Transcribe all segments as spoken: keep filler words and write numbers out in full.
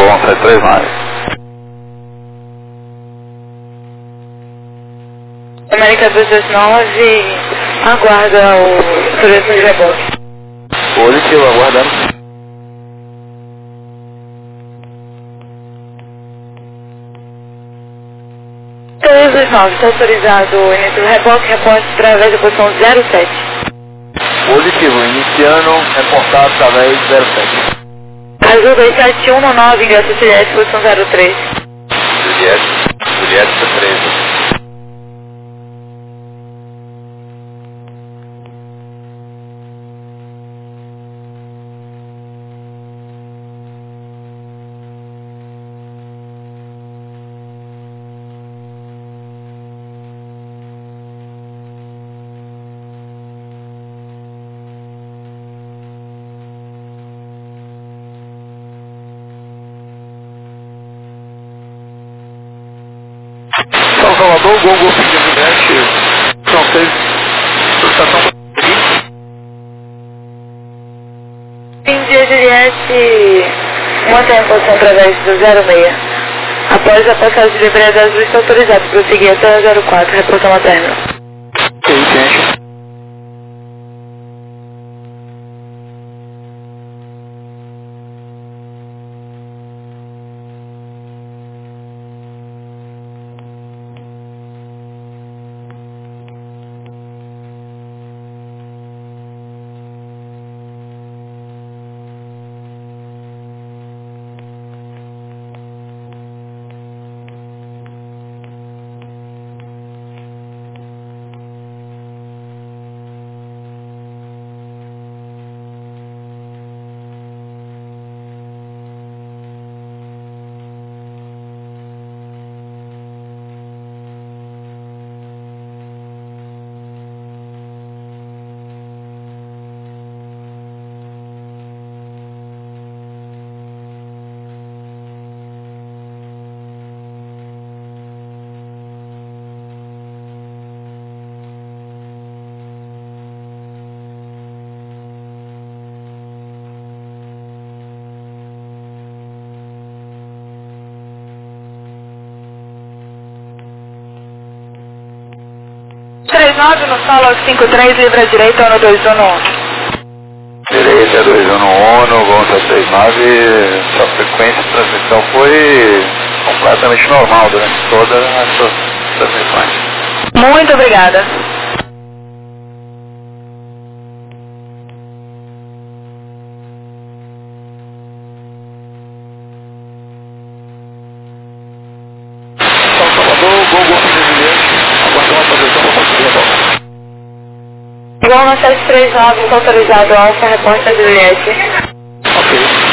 um sete três nove. América dois dois nove, aguarda o turismo de reboque. Positivo, aguardando. dois dois nove, está autorizado o início do reboque, reporte através da posição zero sete. Positivo, iniciando, reportado através de zero sete. Azul dois sete um nove, ingresso Juliette, posição zero três. Juliette, Juliette treze. São Salvador, Gol Golf de Juliette, são seis, estação. India Juliette, mantém a posição através do zero seis. Após a passagem de liberdade azul, está autorizado para prosseguir até o zero quatro, reposição materna. Ok, gente. três nove no solo cinco três, livre à direita, ano dois um um. Direita, dois um um, Gol sete três nove, sua frequência de transmissão foi completamente normal durante todas as suas transmissões. Muito obrigada. São Salvador, Gol Golf de Juliette, aguardando a posição para conseguir a volta. Igual na sete três nove, está autorizado Alfa, reporte a Juliette. Ok.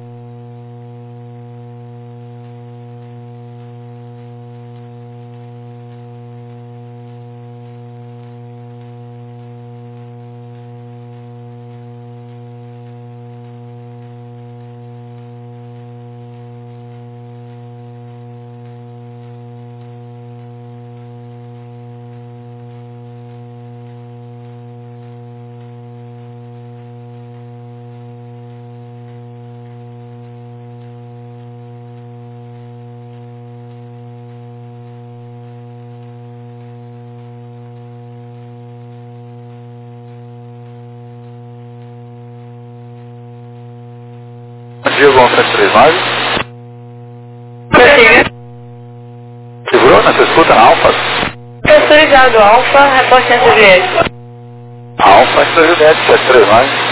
Bom dia, Gol sete três nove. Prossiga. Segurou na sua escuta, Alfa? Está autorizado Alfa, reporte a Juliette. Alfa, Juliette sete três nove.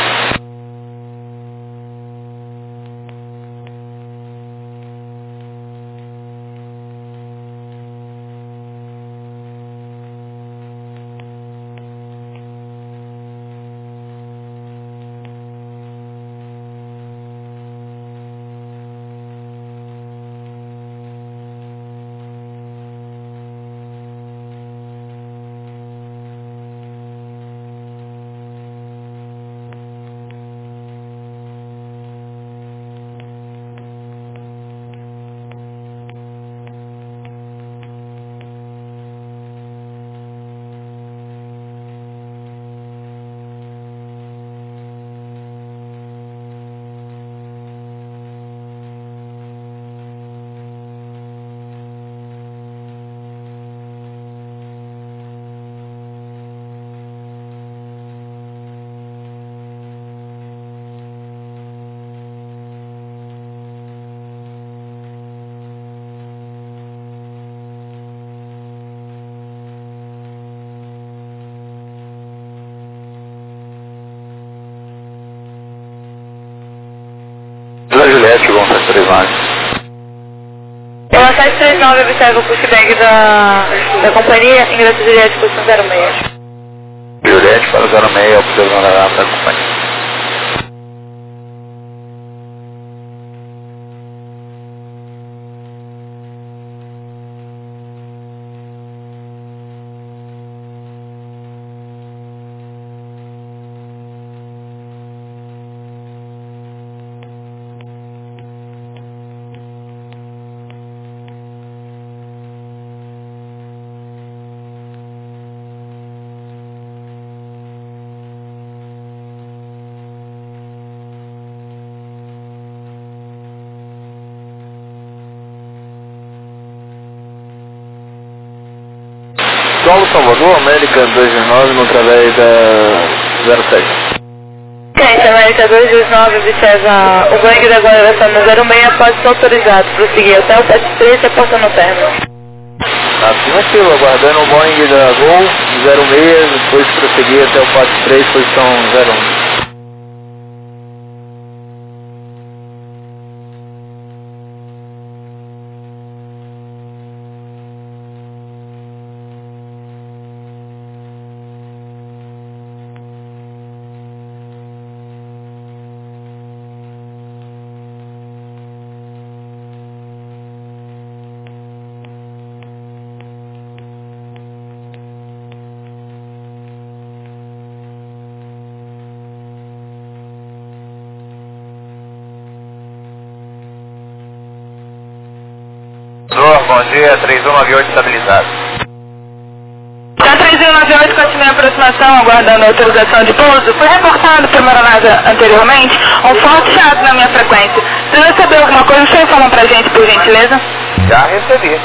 três nove. Pela sete três nove, observa o pushback da, da companhia, ingresso Juliette, posição zero seis. Juliette para zero seis, observando a da companhia. Solo Salvador, América dois nove, no através da zero sete. Quente, América dois nove, observa o gangue da guarda no zero seis, pode ser autorizado, prosseguir até o sete três e aporta no término. Afirmativo, aguardando o Boeing da Gol zero seis, depois prosseguir até o quatro três, posição zero um. Bom dia, três um nove oito estabilizado. Tá três um nove oito, continua a aproximação, aguardando a autorização de pouso. Foi reportado pela aeronave anteriormente um forte chiado na minha frequência. Se você receber alguma coisa, você informa pra gente, por gentileza? Já recebi.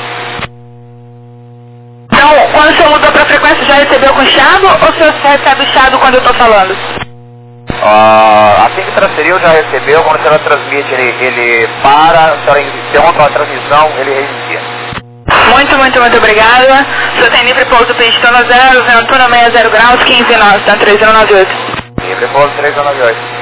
Então, quando o senhor mudou pra frequência, já recebeu com chiado ou o senhor recebe chiado quando eu tô falando? Uh, assim que transferiu, já recebeu. Quando a senhora transmite, ele, ele para. Se ela interrompe a transmissão, ele reinicia. Muito, muito, muito obrigada. O senhor tem livre pouso pistona zero, ventura sessenta zero graus, quinze nós, tá? três um nove oito. Livre pouso três um nove oito.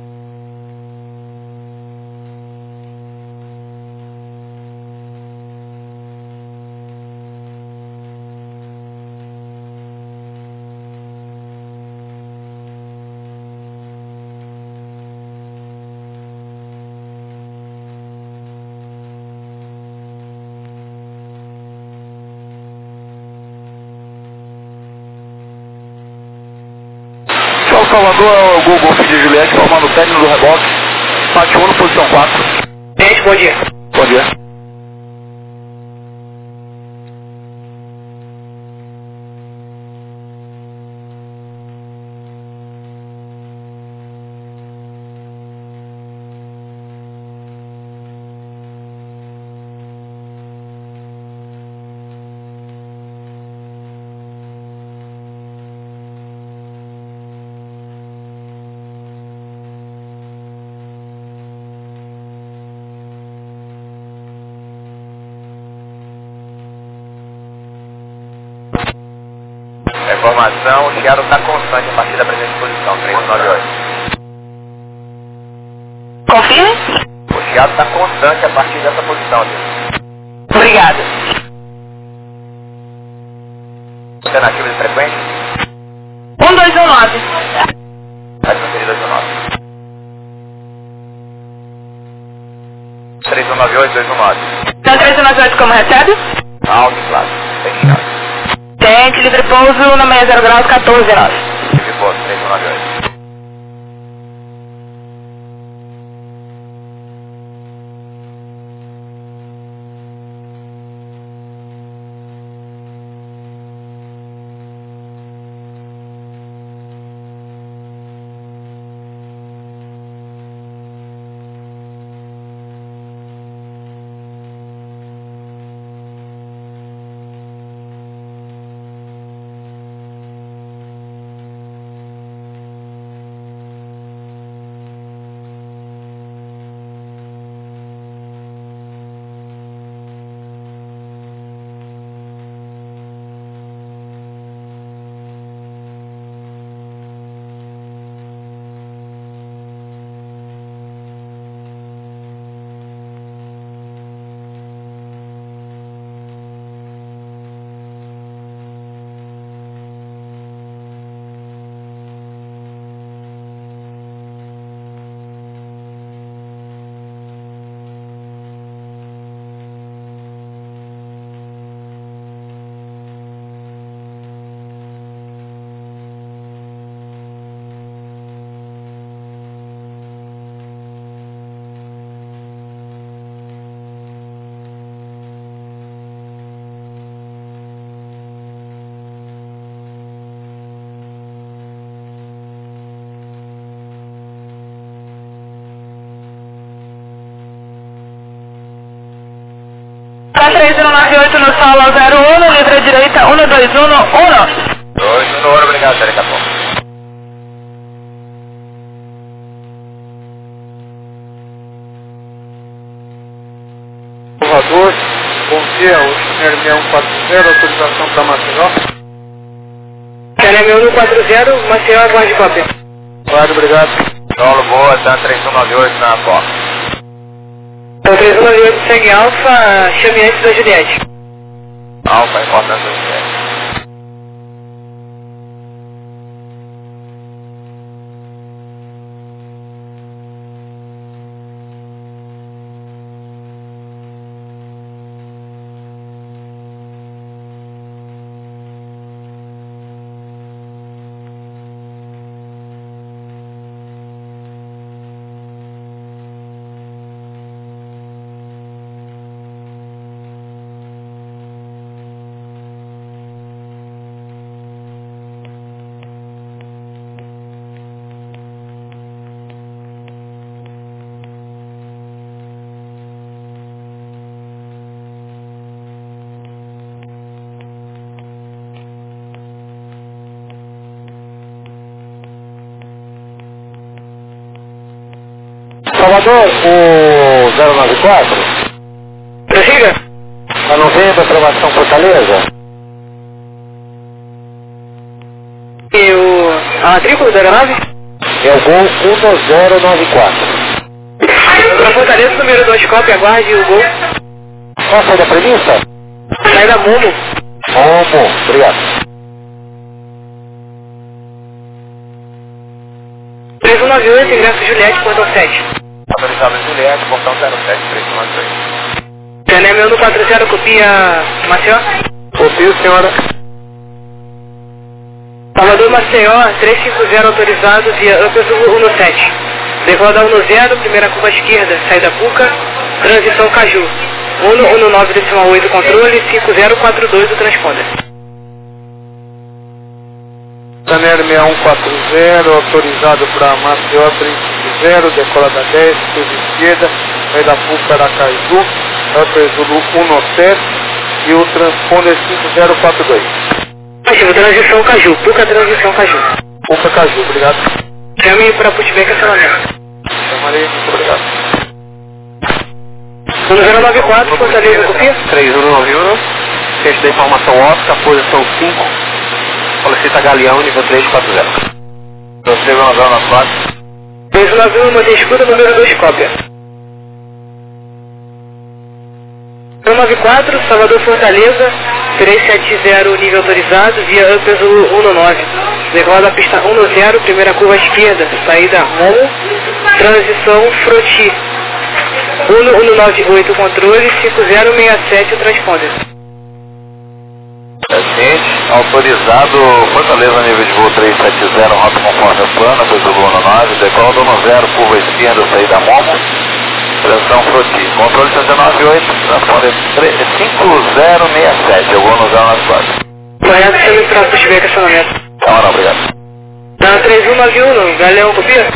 Salvador é o Gol Golf de Juliette, formando o término do reboque. Parte um, posição quatro. Gente, bom dia. Bom dia. Informação, o chiado está constante a partir da presente posição, três um nove oito. Confirme? O chiado está constante a partir dessa posição, viu? Obrigada. Alternativa de frequência? um dois um nove. Vai transferir dois um nove. três um nove oito, dois um nove. Então três um nove oito como recebe? Alto e claro, sem chiado. Tente, livre pouso no sessenta zero graus, quatorze nós. Livre pouso três um nove oito. Tá três um nove oito no solo zero um, livre à direita um dois um um. dois um um, obrigado, até daqui a pouco. Salvador, bom dia, o Channel seis um quatro zero, autorização para Maceió. Channel seis um quatro zero, Maceió, aguarde cópia. Claro, obrigado. Solo boa, tá três um nove oito na porta. Então três um nove oito segue Alfa, chame antes da Juliette. Alfa, importância do Juliette. Salvador, o zero nove quatro, Prossiga. a novembro, aprovação Fortaleza. E o... a matrícula da aeronave? É o Gol um zero nove quatro. Para Fortaleza, número dois, cópia, aguarde o gol. Qual a saída prevista? Saída Momo. Como? Obrigado. três um nove oito, ingresso Juliette, portão sete. Autorizado Juliette, portão zero sete três um nove três. Channel seis um quatro zero, copia Maceió. Confio, senhora. Salvador Maceió, trezentos e cinquenta, autorizado via Upper um sete. Decola um zero, primeira curva esquerda, saída Puca, transição Caju. um nove decimal oito, controle, cinco zero quatro dois, o transponder. Channel seis um quatro zero, autorizado para Maceió trezentos e cinquenta, decola da dez, curva esquerda, saída Puca, Aracaju, Upper Zulu um sete e o transponder cinco zero quatro dois. Ativo, transição Caju, Puca, transição Caju. Puca, Caju, obrigado. Chame para pushback cancelamento. Chamarei, muito obrigado. um zero nove quatro, Fortaleza, copia. três um nove um, texto da informação óptica, posição cinco, solicita Galeão, nível três quatro zero. Você vai mandar na placa. três um nove um, mantém escuta, número dois, cópia. um nove quatro, Salvador Fortaleza, trezentos e setenta, nível autorizado, via Upper um nove. Decola da pista um zero, primeira curva esquerda, saída Momo, transição Froti. um nove oito, controle, cinco zero seis sete, o transponder. Paciente, autorizado Fortaleza, nível de voo trezentos e setenta, rota conforme plana, depois do voo no nove, decola do um zero, curva esquerda, saída Momo, transição Froti. Controle cento e noventa e oito, transponder cinco zero seis sete, eu vou no zero nove quatro. Correto, chame para pushback acionamento. Câmara, obrigado. Tá três um nove um, Galeão, copia?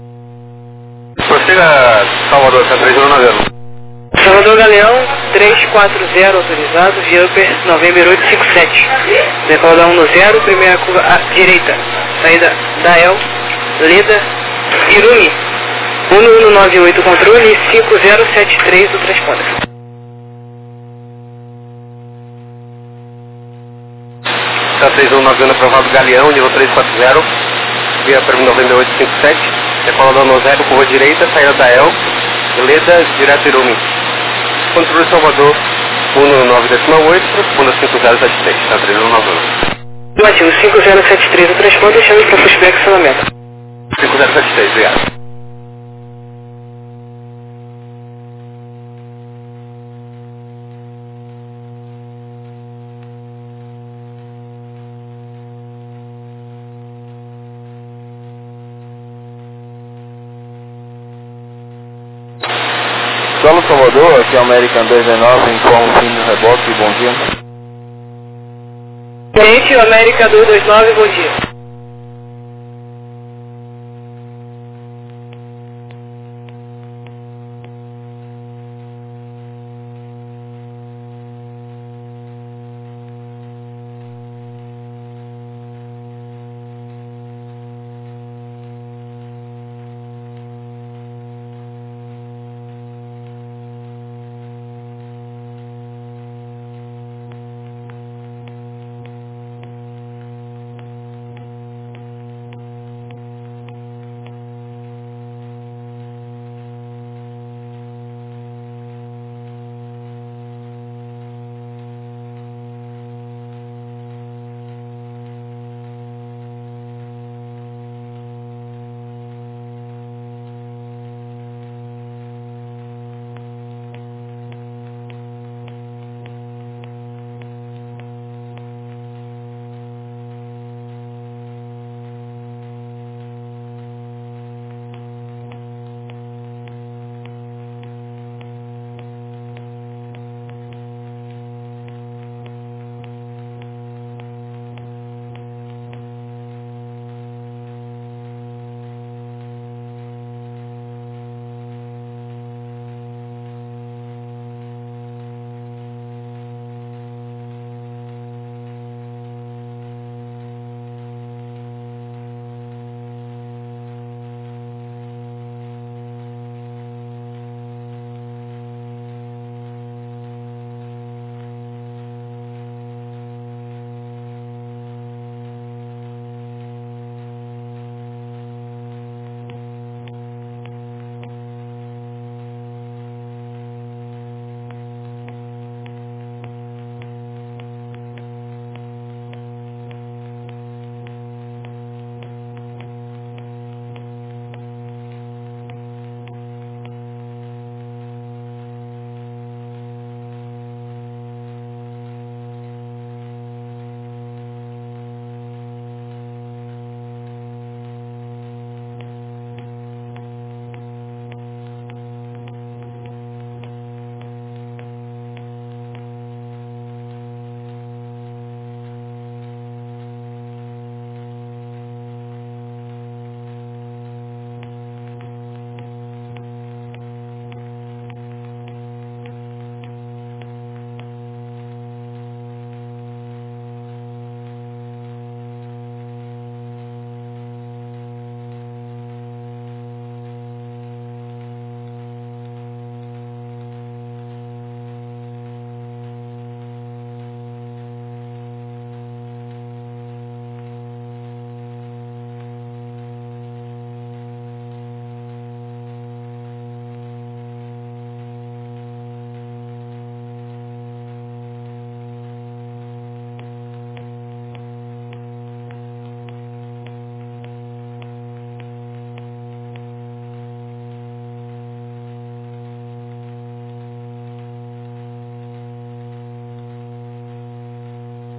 Prossiga Salvador, três um nove um. Salvador Galeão, trezentos e quarenta, autorizado, via Upper November oito cinco sete. Decola da um zero, primeira curva à direita, saída Dael, Leda, Irumi. um nove oito, controle, cinco zero sete três, o transponder. Tá três um nove um, aprovado Galeão, nível três quatro zero, via Upper November oito cinco sete, decola da um zero, curva direita, saída Dael, Leda, direto Irumi. Controle Salvador, um nove decimal oito, responda cinco zero sete três, tá três um nove um. Ativo, cinco zero sete três, o transponder, chame para pushback acionamento. cinco zero sete três, obrigado. Solo Salvador, aqui é o American dois nove, informa o fim do reboque, bom dia. Gente, o América dois dois nove, bom dia.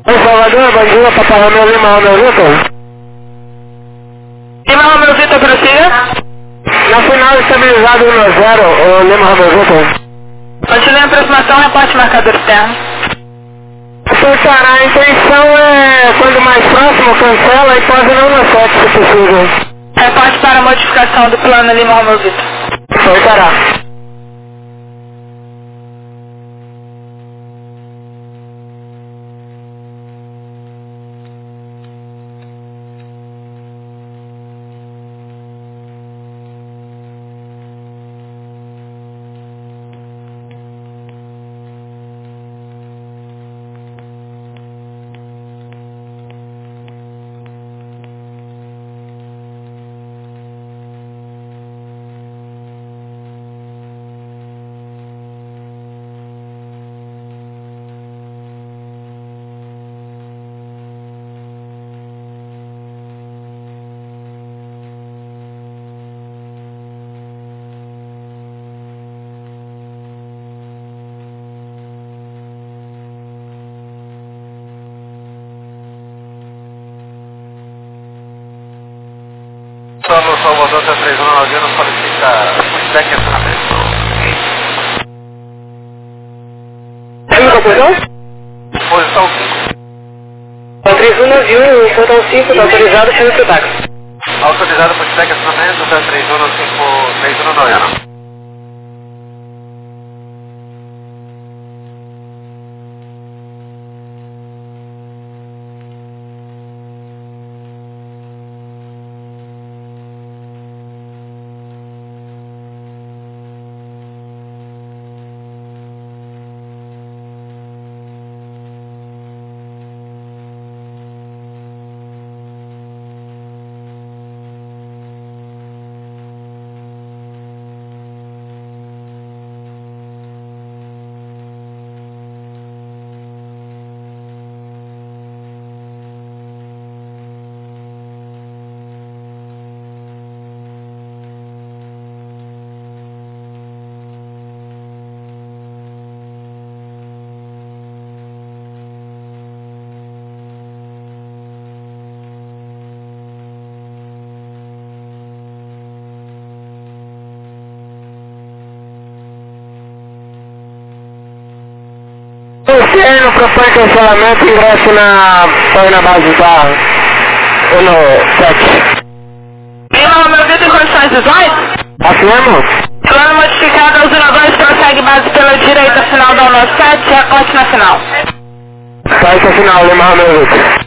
Oi, Salvador, bom dia, Papai Romeu Lima Romeu Vitor. Lima Romeu Vitor, prossiga. Na final estabilizado um a zero, o Lima Romeu Vitor. Continue a aproximação, reporte marcador externo. Senhor, a intenção é, quando mais próximo, cancela e pode não na sete, se possível. Reporte para a modificação do plano Lima Romeu Vitor. Foi, Tará. No Salvador, tá três anos, nós não solicita feedback acionamento. Ainda, perdão? Posição cinco. O três um navio, portão cinco, tá autorizado, chama pro táxi. Autorizado por feedback acionamento, tá três um cinco, três um Goiânia. Você não propõe cancelamento, ingresso na, foi na base da Uno sete. Lima Romeu Vitor em condições visuais? Afirmo? Plano modificado aos Uno dois, prossegue base pela direita, final da Uno sete, recorte na final. Sai que final, Lima Romeu Vitor.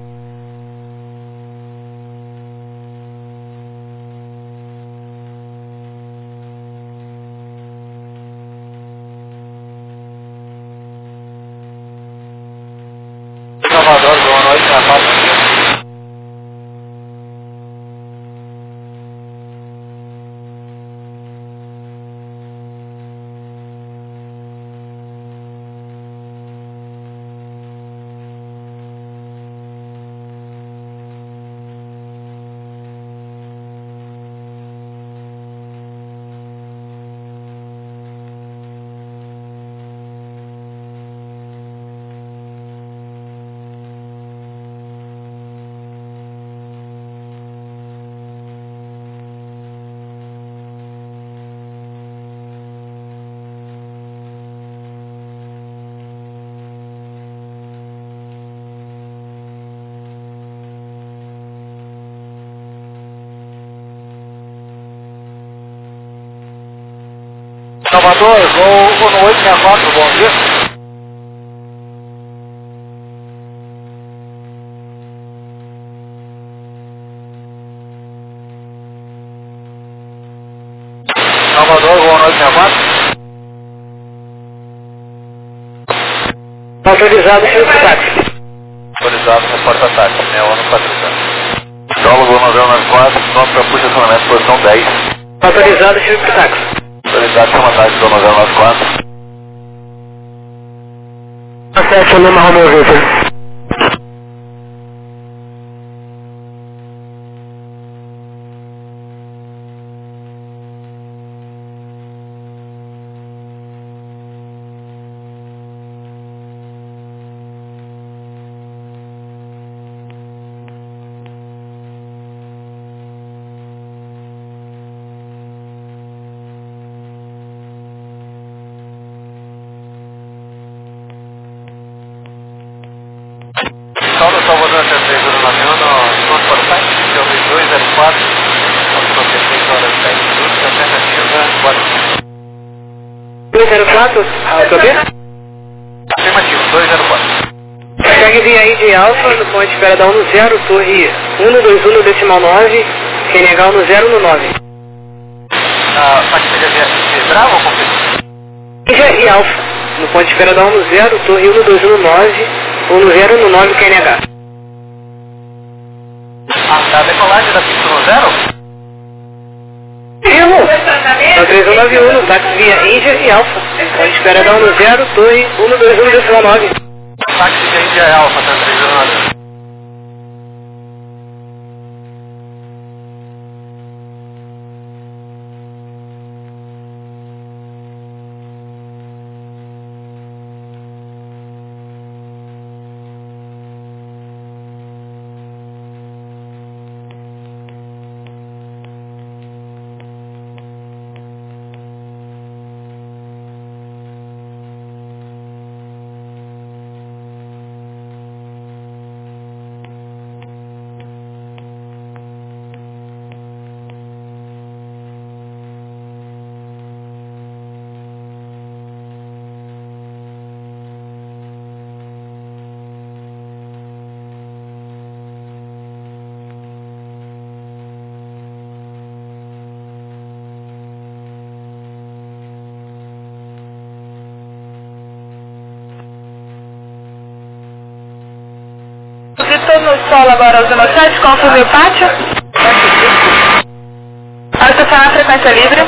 Salvador, boa noite, na parte. Salvador, vou no oito seis quatro, bom dia. Salvador, boa noite, seis quatro. Autorizado, chama pro táxi. Autorizado no porta-táxi, né? O ano quatrocentos. Saulo, noventa e nove quatro, nome para puxa acionamento, posição dez. Autorizado, chama pro táxi. Autorizado, chama táxi do noventa e nove quatro. sete, Lima Romeu Vitor. dois zero quatro, autobia? Afirmativo, dois zero quatro. Segue via aí de Alfa, no ponto de espera da um no zero, torre um dois um no decimal nove, quem negar um no zero no nove. Ah, mas você já via Bravo ou confirma? Índia e Alfa, no ponto de espera da um no zero, torre um dois um no nove, um no zero no nove, quem negar. Ah, tá, a decolagem da pista no zero? Erro! Na três um nove um, no táxi via Índia e Alfa, ponto de espera da um no zero, torre um dois um no decimal nove. Táxi de Índia é Alfa, tá três zero nove. Estou no solo agora, zona sete, confirme o pátio. A estacionar a frequência livre.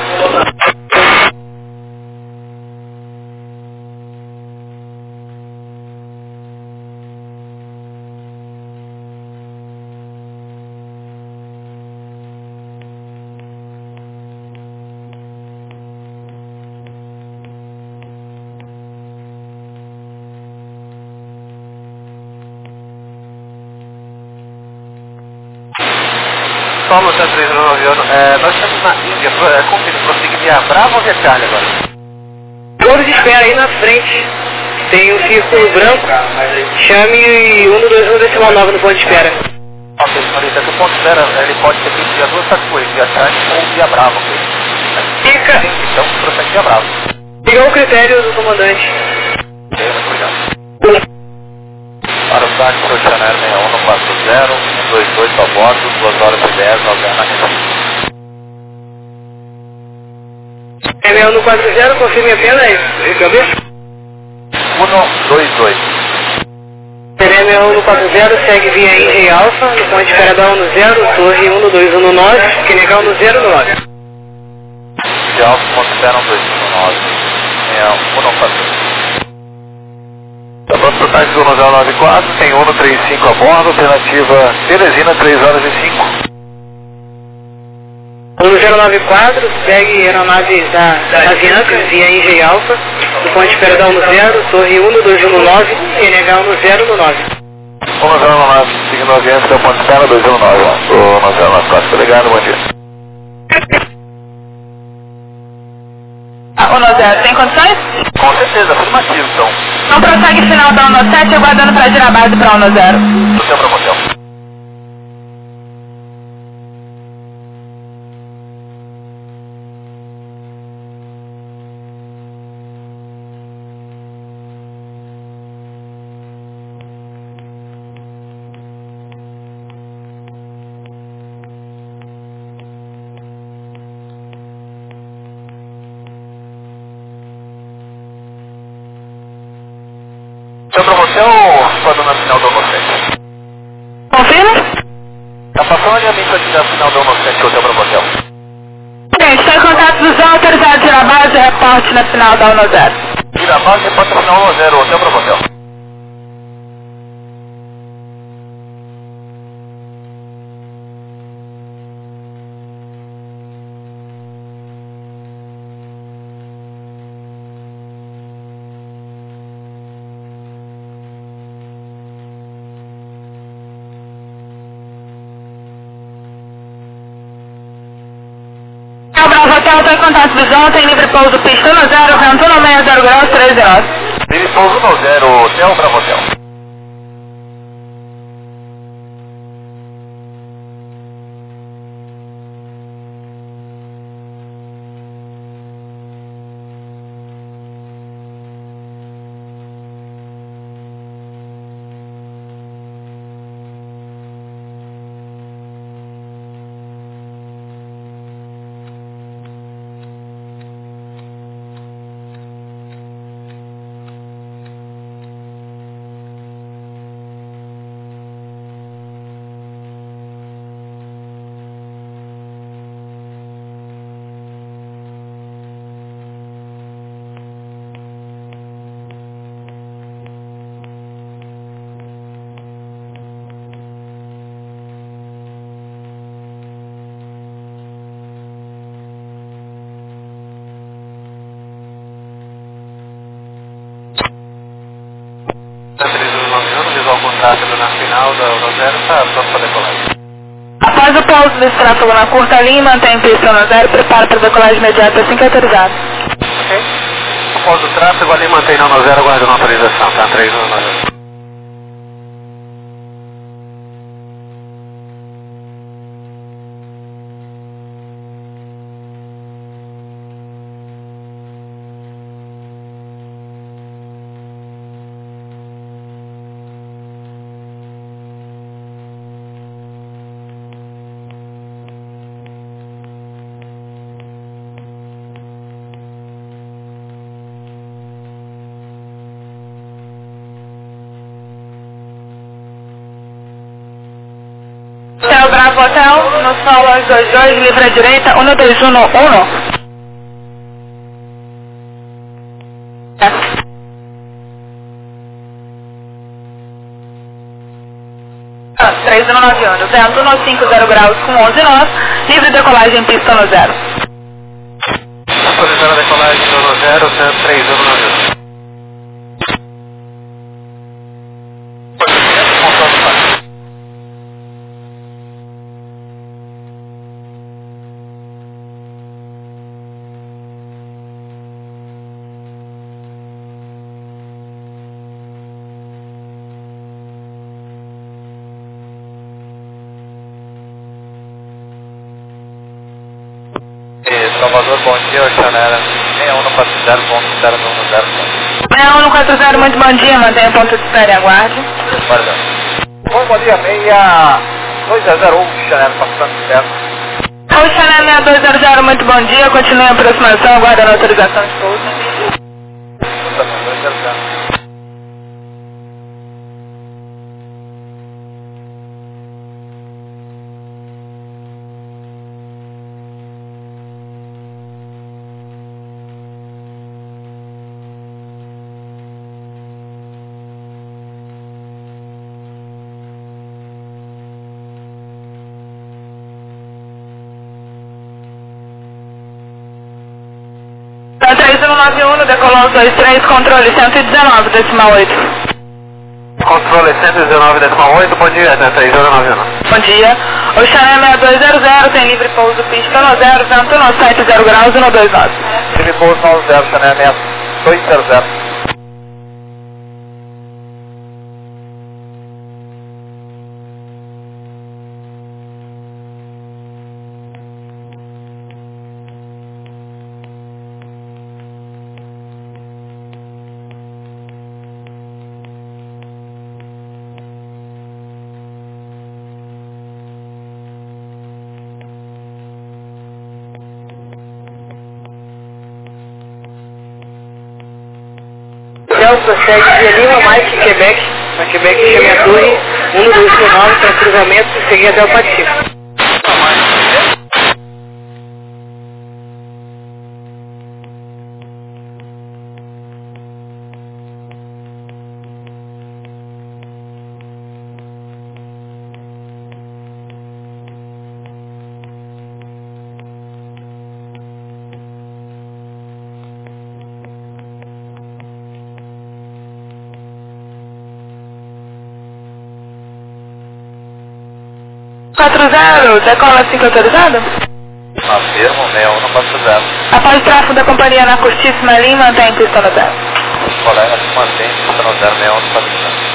Solo tá três zero nove, é, nós estamos na Índia, é, confirma, prosseguir via Bravo ou via Charlie agora? Todos esperam aí na frente. Tem um círculo branco. Chame um dois um decimal nove no ponto de espera. Ok, senhorita, do ponto de espera, ele pode ser feito via duas categorias, via Charlie ou via Bravo, ok? Fica. Então, prossegue via Bravo. Siga o critério do comandante. Ok, muito obrigado. Para o táxi, o Chanel seis um no quatro zero, um dois dois para bordo, duas horas e dez, nove na rede. M um no quatro zero, confirme apenas aí, cabeça. um dois dois. M um no quatro zero, segue via Índia e Alfa, no ponto de espera da um no zero, torre um dois um no nove, que negar um no zero no nove. De Alfa, ponto de espera um dois um no nove. É um no quatro. Pronto para o táxi um zero nove quatro, tem um trinta e cinco a bordo, alternativa Teresina, três horas e cinco. um zero nove quatro, segue aeronave da, da Avianca, via Índia e Alfa, no ponto de espera da um no zero, torre um dois um no nove, Q N H um no zero no nove. um zero nove, seguindo a Avianca, ponto de espera dois um nove, um zero nove quatro, obrigado, bom dia. Ah, um zero, tem condições? Com certeza, afirmativo, então. Então prossegue final da um sete, aguardando para girar a base para um zero. Do seu promoção. Seu promoção, quando na final do sete. Confirma? Tá passando alinhamento aqui na final do sete, hotel promoção. Gente, está em contato dos autorizados de girar a base, reporte na final da um zero. Gira a base, repórter final um zero, hotel promoção. O Bravo Hotel está em contato visual, tem livre pouso pista um zero, vento um seis zero graus, três zero. Livre pouso um zero, hotel Bravo Hotel. rápido na final da Uno zero, está pronto para decolagem. Após o pouso desse tráfego na curta linha, mantém pista Uno zero, prepara para decolagem imediata assim que autorizado. Ok. Após o tráfego ali, mantém na Uno zero, aguardando a autorização, tá? três Uno zero. Hotel Bravo Hotel, no solo dois dois dois, livre à direita, um dois um um. três um nove um, vento um cinco zero graus com onze nós, livre decolagem em pista no zero. Autorizando a decolagem no zero, três um nove um. Salvador, bom dia, Oceanera. seis um quatro zero, ponto zero um zero. seis um quatro zero, muito bom dia, mantenha o ponto de espera e aguarde. Guarda. Bom dia, seis dois zero um, Oceanera, passando certo. Oceanera seis dois zero zero, muito bom dia, continue a aproximação, aguardando a autorização de pouso. seis dois zero zero. três um nove um, decolou dois três, controle cento e dezenove, decimal oito. Controle cento e dezenove, decimal oito, bom dia, três um nove um. Bom dia. Oceanera seis dois zero zero, tem livre pouso pista no zero, vento no sete zero graus, um dois nove. Livre pouso no zero, Oceanera seis dois zero zero. Procede de Lima, Mike, Quebec, na Quebec, Chemeturi, um dois nove, para cruzamento e seguir até o Pacífico. quatro zero, decola cinco autorizado? Afirmo, seis um quatro zero. Após o tráfego da companhia na curtíssima linha, mantém pista no zero. Colega, se mantém pista no zero, seis um quatro zero.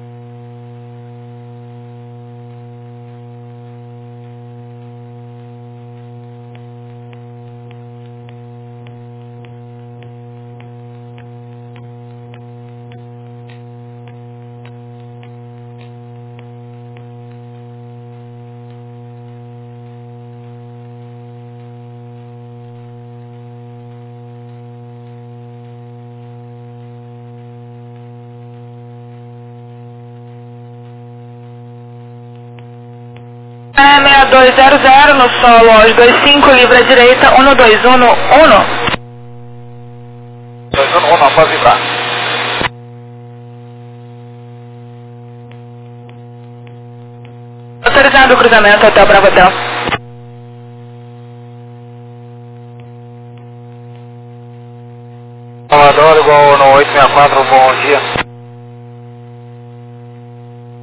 seis dois zero zero, no solo aos dois cinco, livre à direita, um dois um um. dois um um, pode vibrar. Autorizado o cruzamento até o Bravo Hotel. Salvador, igual no oito seis quatro, bom dia.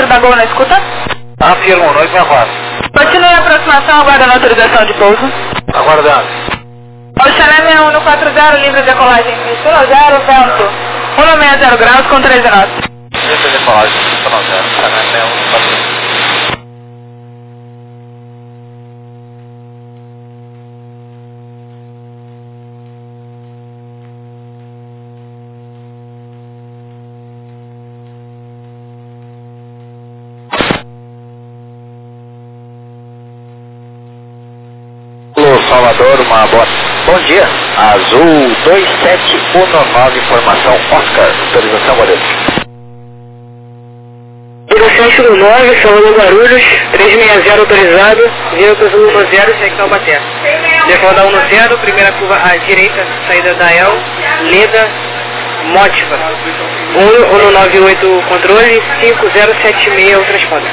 número da Gol na escuta? Afirmo, noite sessenta e quatro. Continue a aproximação, aguardando autorização de pouso. Aguardando. Oxalá um um quatro zero, livre de decolagem zero, vento. um seis zero graus com treze knots. Livre de decolagem, zero, Oxalá um quatro zero. Salvador, uma boa. Bom dia. Azul dois sete um nove, informação Oscar. Autorização, Guarulhos. dois sete um nove, Salvador Guarulhos, trezentos e sessenta autorizado, zero para Azul um zero, segue Taubaté. Default da um zero, primeira curva à direita, saída da El, Leda, Mótiva. um um nove oito controle, cinco zero sete seis o transponder.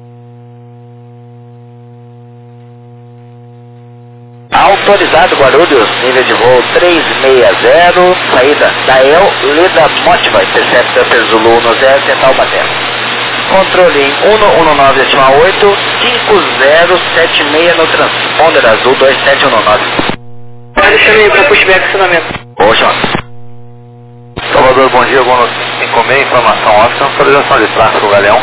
Autorizado Guarulhos, nível de voo trezentos e sessenta, saída da El, Leda, Mótiva, Interceptor Zulu um zero, tentar Taubaté. Controle em um um nove oito, cinco zero sete seis no transponder Azul dois sete um nove. Pode chamar para pushback acionamento. Oxa. Salvador, bom dia, bom notícia. Encomenda, informação Oscar, autorização de tráfego Galeão.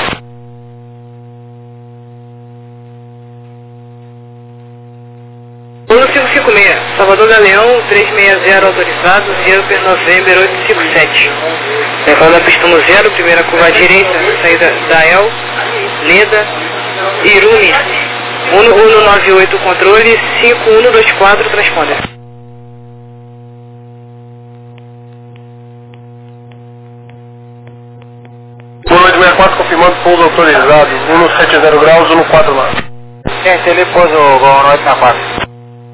um cinco cinco seis, Salvador Galeão, trezentos e sessenta autorizado, zero para November oito cinco sete. Default da pista no zero, primeira curva à direita, saída da El, Leda, Irumi. um um nove oito controle, cinco um dois quatro transponder. um oito seis quatro confirmando pouso autorizado, um sete zero graus, um quatro nove. Gente, ele pôs o Gol oito seis quatro.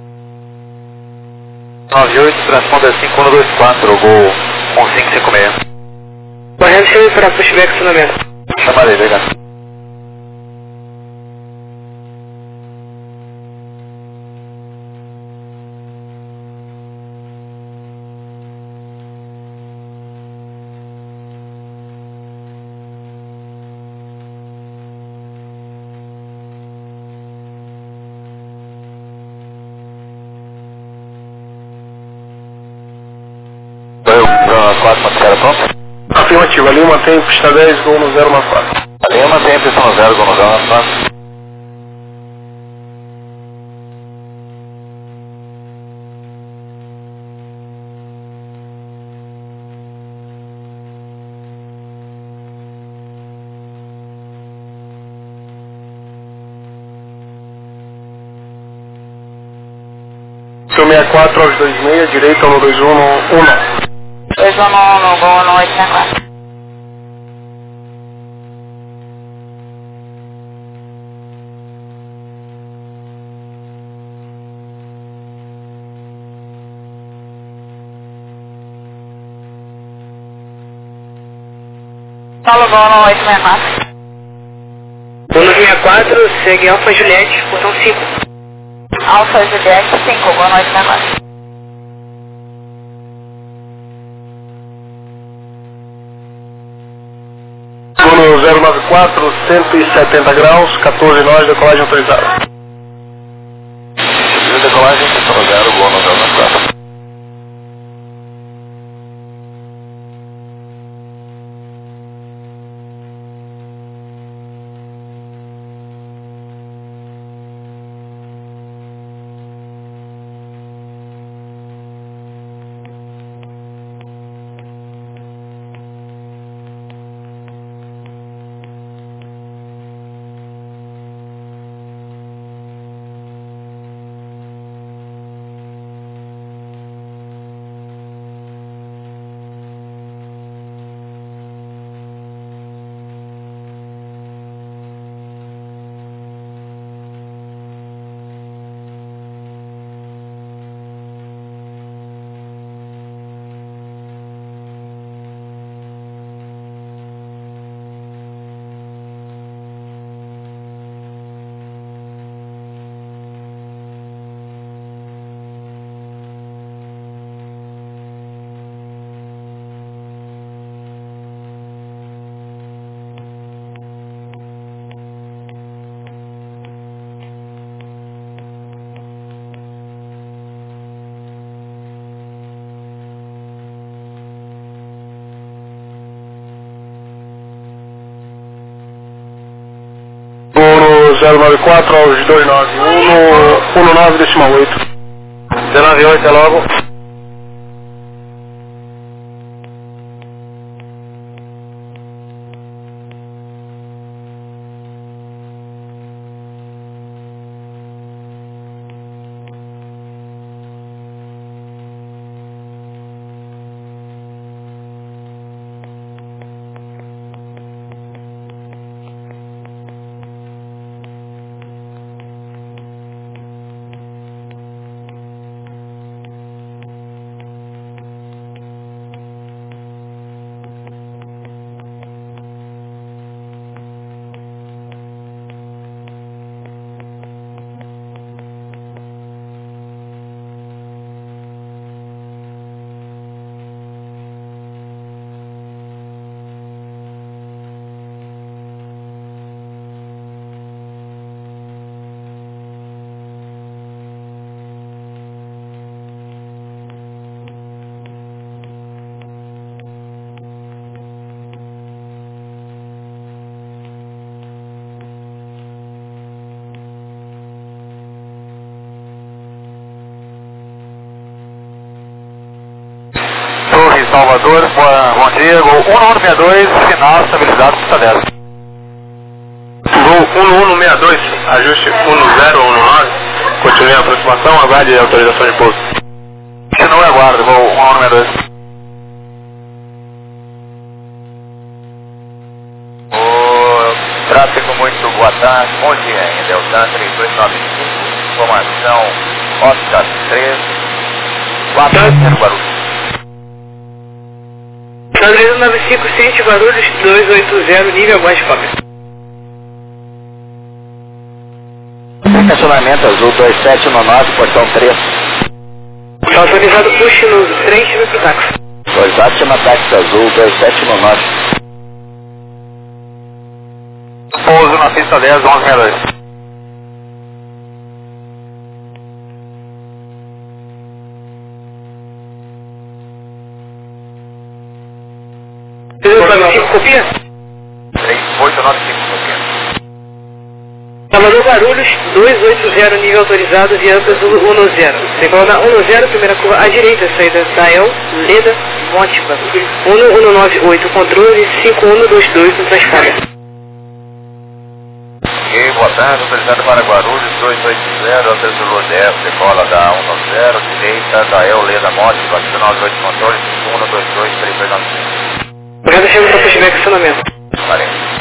nove oito, transponder cinco um dois quatro, Gol um cinco cinco seis. Correndo, chame para pushback acionamento. Chamarei, obrigado. quatro ponto zero pronto? Afirmativo, a linha mantém pista dez, Gol no zero nove quatro. A linha mantém a pista no zero, Gol no zero nove quatro. sessenta e quatro aos dois seis, direita um dois um um nove. dois um um, Gol no oito sessenta e quatro. Paulo, Gol no oito sessenta e quatro. um sessenta e quatro, segue Alfa Juliette, portão cinco. Alfa Juliette cinco, Gol no oito sessenta e quatro. Gol no zero nove quatro, cento e setenta graus, quatorze nós, decolagem autorizada. Decolagem, pista no zero, Gol no zero nove quatro. zero nove quatro aos dois nove um, um nove decimal oito. zero nove oito, é logo. Torre Salvador, boa, bom dia, Gol um nove seis dois, sinal estabilizado, pista dez. Gol um um seis dois, ajuste um zero um nove, continue a aproximação, aguarde a autorização de pouso. Continue a guarda, Gol um um seis dois. O tráfego muito boa tarde, bom dia em Deltan três dois nove cinco, informação Oscar três, quatro Guarulhos. três nove cinco sete Guarulhos dois oito zero, nível mais cópia. Estacionamento azul dois sete um nove, portão três. Está autorizado push no trem, chama pro táxi. Autorizado chama táxi azul dois sete um nove. Pouso na pista dez, onze sessenta e dois. três nove cinco, copia? três oito nove cinco, copia. Salvador Guarulhos dois oito zero, nível autorizado, Viantas um zero. Decola na um zero, primeira curva à direita, saída da El, Leda, Mótica. um um nove oito, controle cinco um dois dois no Transcarga. Ok, boa tarde, autorizado para Guarulhos dois oito zero, Alter dez, decola da um zero, direita da El, Leda, Mótica, nove oito, controle cinco um dois dois, três dois nove cinco. Obrigado, chama para pushback acionamento. Valeu.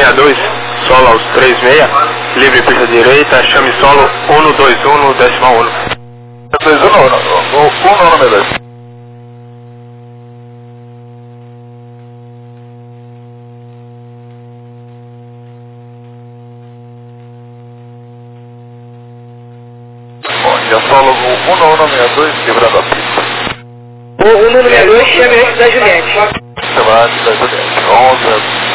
sessenta e dois, solo aos trinta e seis, livre pista direita, chame solo um dois um, decimal um. dois um, um no número dois. Bom dia, solo um no um sessenta e dois, livrando a pista. O um no sessenta e dois, chame antes da Juliette. Chama antes da Juliette, onze.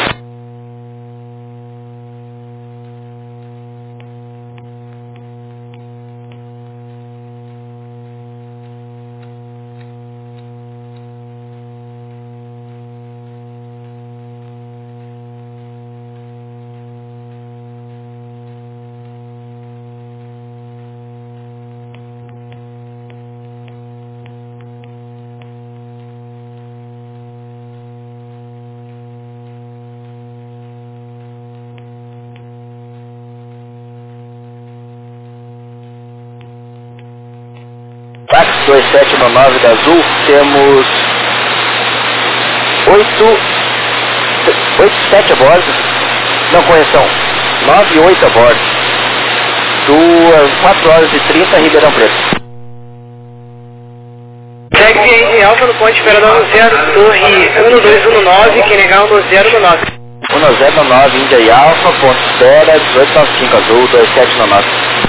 Táxi dois sete nove da Azul, temos oito, oito, sete a bordo, não, correção, nove e oito a bordo, duas, quatro horas e trinta, Ribeirão Preto. Segue em Alfa no ponte Imperador zero, torre um dois um nove, quem negar um zero um nove. um zero nove, Índia e Alfa, ponto espera, dezoito noventa e cinco Azul, dois sete nove.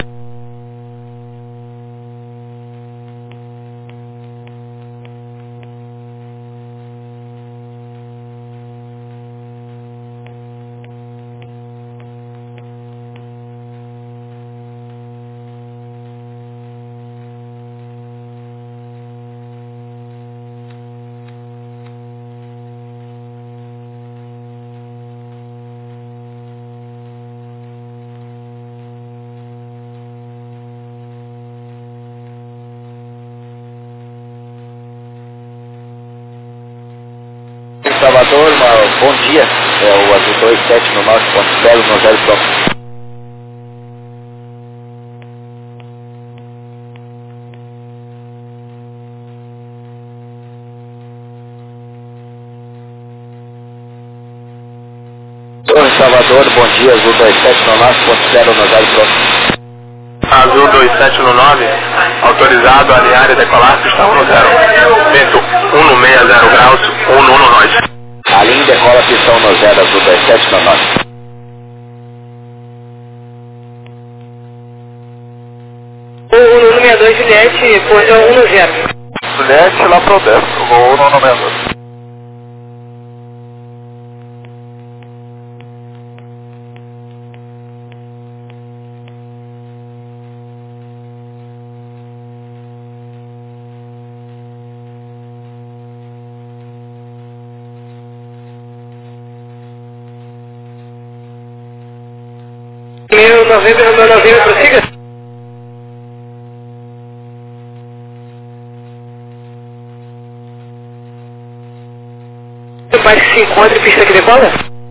Salvador, uma, bom dia, é o Azul dois sete nove, ponto zero no zero próximo. Torre Salvador, bom dia, Azul dois sete nove, ponto zero no zero próximo. Azul dois sete nove, autorizado a alinhar e decolar, pista um zero. Vento um sessenta graus, um no nós. Alinha e decola, pista um zero, Azul dois sete nove. O um no sessenta e dois, Juliette, portão um zero. Juliette, lá pro dentro, vou no sessenta e dois. Meu novembro, meu novembro, prossiga. O pai que se encontra em pista que decola?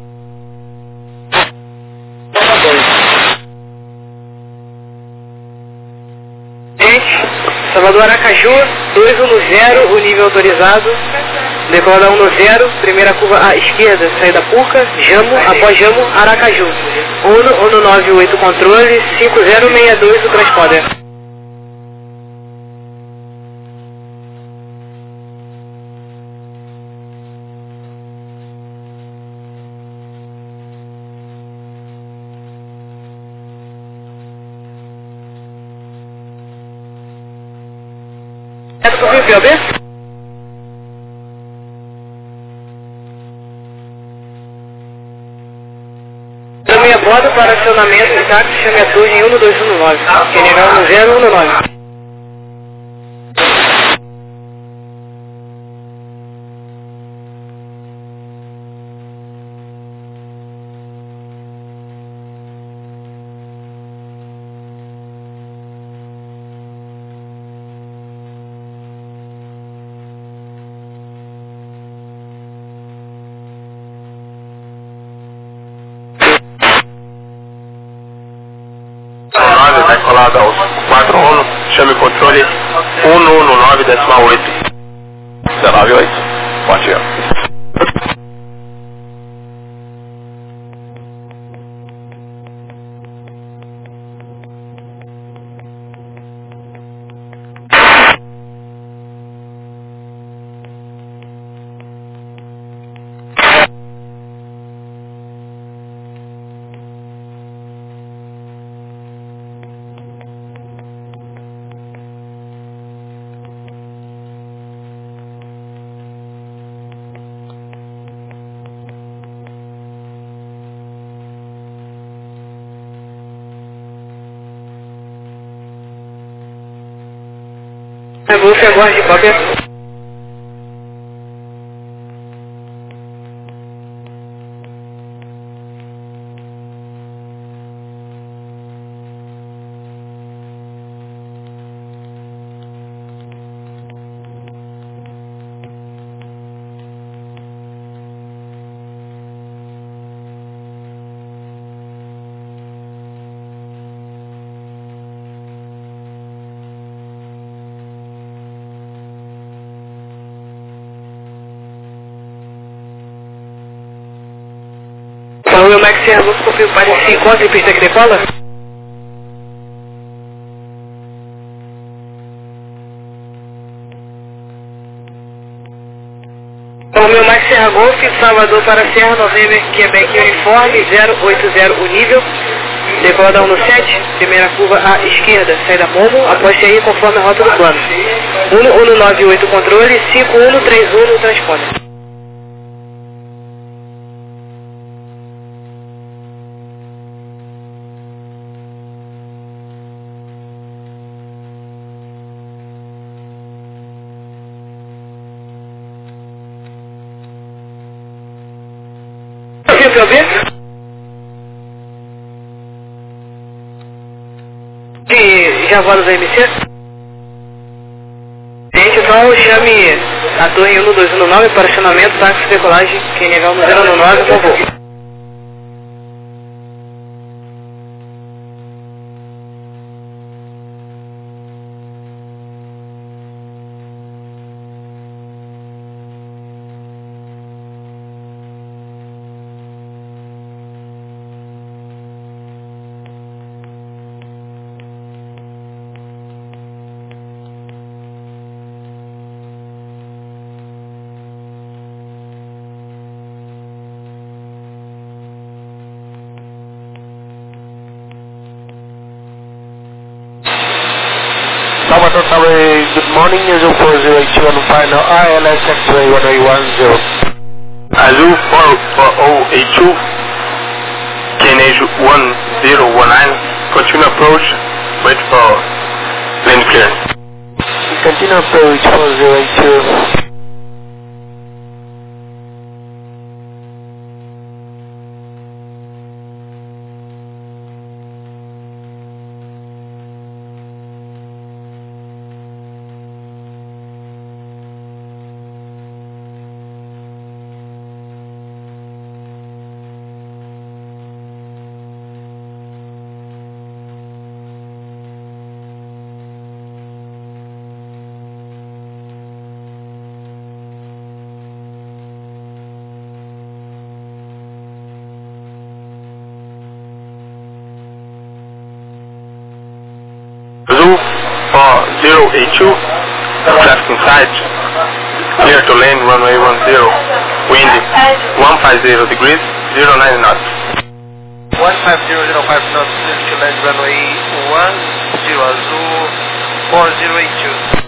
Gente, Salvador Aracaju, dois um zero, o nível autorizado. Decola um zero, primeira curva à esquerda, saída Puca, Jamo, após Jamo, Aracaju. um um nove oito controle, cinco zero seis dois o transponder. É do P O B? Também aborda para acionamento de táxi, chame a torre em um dois um nove. Quem negar um zero um nove. Decolada aos quatro um, chame o controle um um nove, decimal oito. dezenove oito, bom dia. Golf, aguarde, cópia. Romeo Max Sierra Golf, confio para se encontra em pista que decola? Romeo Max Sierra Golf, Salvador para Serra, November, Quebec Uniforme, zero oito zero o nível, decola da um no sete, primeira curva à esquerda, saída Momo, após sair conforme a rota do plano. um um nove oito controle, cinco um três um transponder. De Javalos da M C? Gente, então chame a torre um dois um nove para acionamento, táxi, decolagem, que nível no zero nove, por favor. Salvador Tower, good morning, Azul four zero eight two on final I L S X-ray one eight one zero. Azul four zero eight two, Canage one zero one nine, continue approach, wait for lane clearance. Continue approach four zero eight two. Azul four zero eight two, traffic inside, clear to lane runway one zero, wind one five zero degrees, zero nine knots. one five zero zero five knots, clear to lane runway one zero, Azul four zero eight two.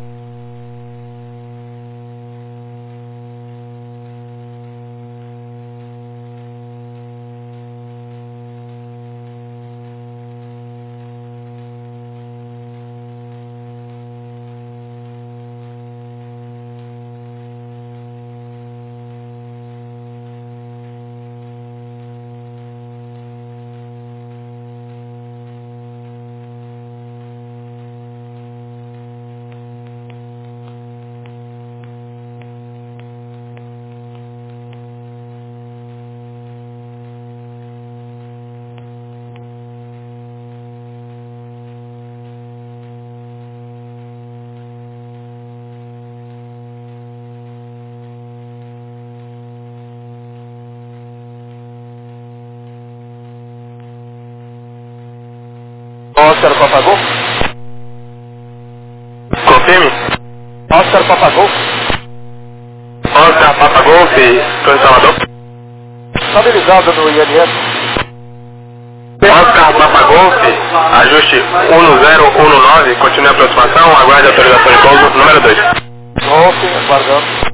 Oscar Papa Golf. Confirme. Oscar Papa Golf. Oscar Papa Golf, Torre Salvador. Estabilizado no I N S. Oscar Papa Golf, ajuste um zero um nove, continue a aproximação, aguarde a autorização de pouso número dois. Golf, aguardando.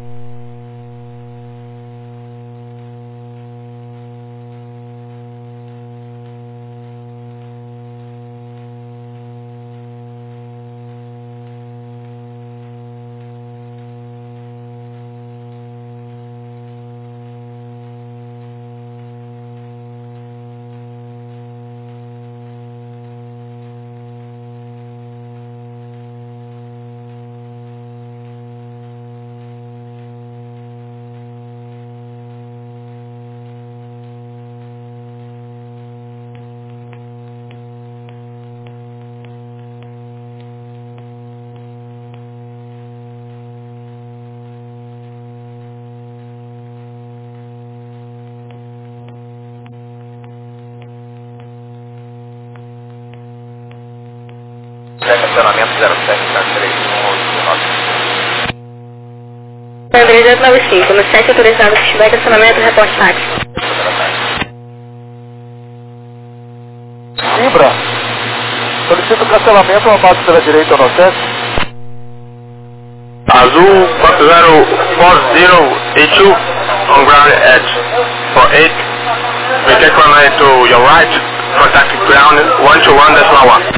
estacionamento zero sete três um oito nove. André oito nove cinco, no sete autorizado, se estiver estacionamento, reporte táxi. Libra, solicito cancelamento uma base pela direita no sete. Azul quatro zero quatro zero eight two on ground edge for eight. Reject runway to your right, contact ground one two one decimal one.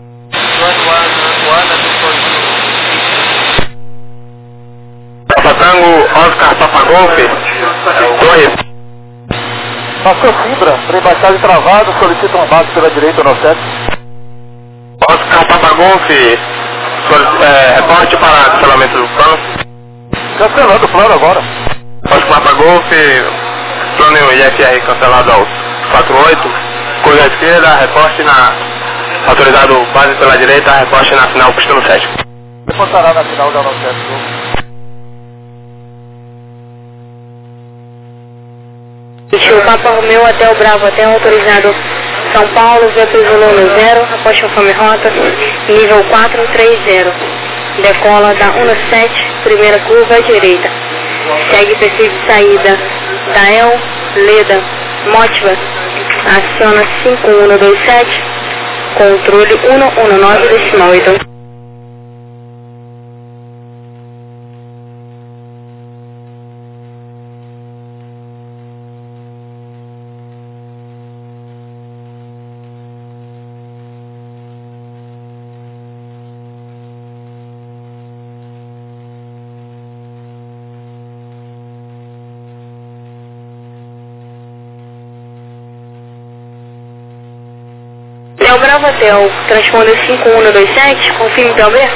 Papa Tango Oscar Papa Golf, Torre. Passou Fibra, pré-baixagem travado, solicito uma base pela direita no sete. Oscar Papa Golf, é, reporte para cancelamento do plano. Cancelando o plano agora. Oscar Papa Golf, plano I F R cancelado aos quatro oito, curva à esquerda, reporte na autorizado base pela direita, reporte na final Cristiano sete. Reportará na final da no sete. O Papa Romeu até o Bravo, até o autorizado São Paulo, V P volume zero, após conforme rota, nível quatro três zero. Decola da um sete, primeira curva à direita. Segue perfil de saída da El, Leda, Motiva, aciona cinco um dois sete, controle um um nove decimal oito. É o Bravo Hotel, transponder cinco um dois sete, confirme P O B.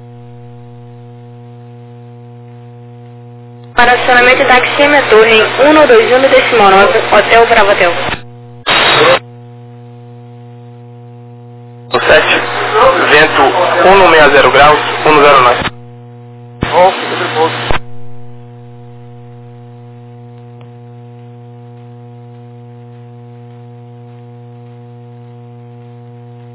Para acionamento taxímetro em um dois um decimal nove, Hotel Bravo Hotel. sete, vento cento e sessenta graus, cento e nove.